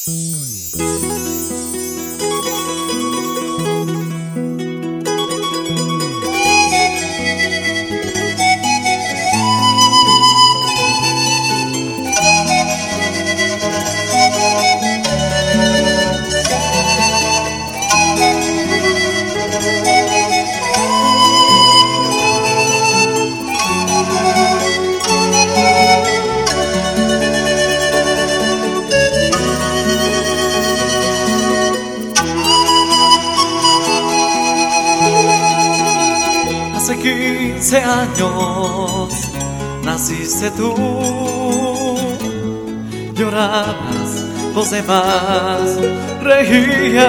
Hace 15 años naciste tú, llorabas, los demás reían.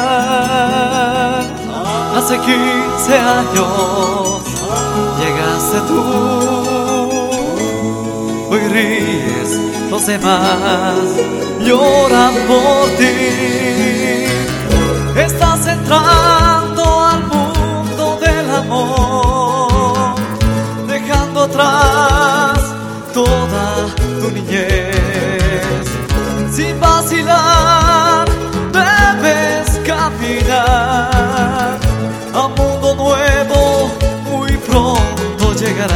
Hace 15 años llegaste tú, hoy ríes, los demás lloran por ti. Estás entrando al mundo del amor, dejando atrás toda tu niñez. Sin vacilar debes caminar a un mundo nuevo, muy pronto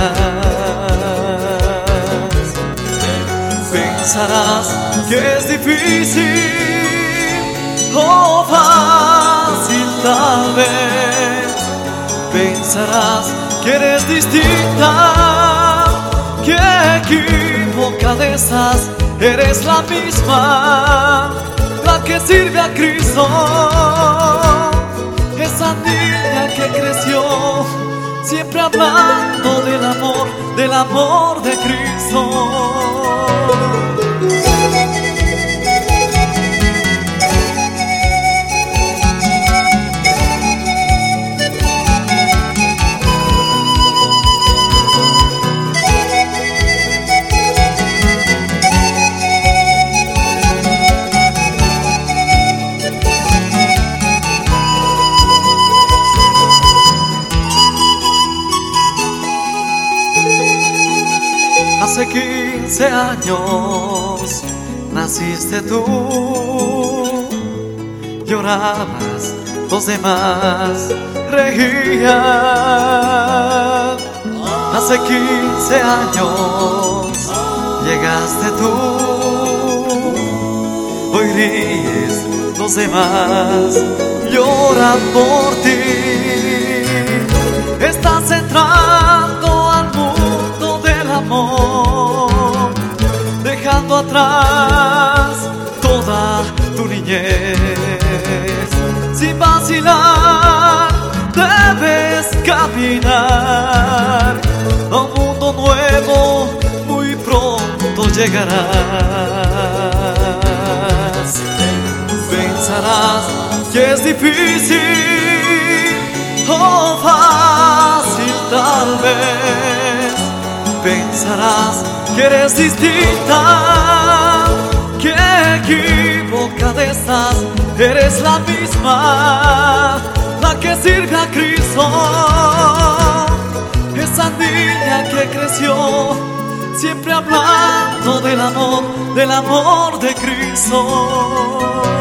llegarás. Pensarás que es difícil o fácil tal vez. Pensarás que eres distinta, que equivocada de esas. Eres la misma, la que sirve a Cristo, esa niña que creció, siempre hablando del amor de Cristo. Hace 15 años naciste tú, llorabas, los demás reían. Hace 15 años llegaste tú, hoy ríes, los demás lloran por ti. Estás entrando al mundo del amor, dejando atrás toda tu niñez. Sin vacilar debes caminar a un mundo nuevo, muy pronto llegarás. Pensarás que es difícil o fácil tal vez. Pensarás que eres distinta, que equivocada estás. Eres la misma, la que sirve a Cristo, esa niña que creció, siempre hablando del amor de Cristo.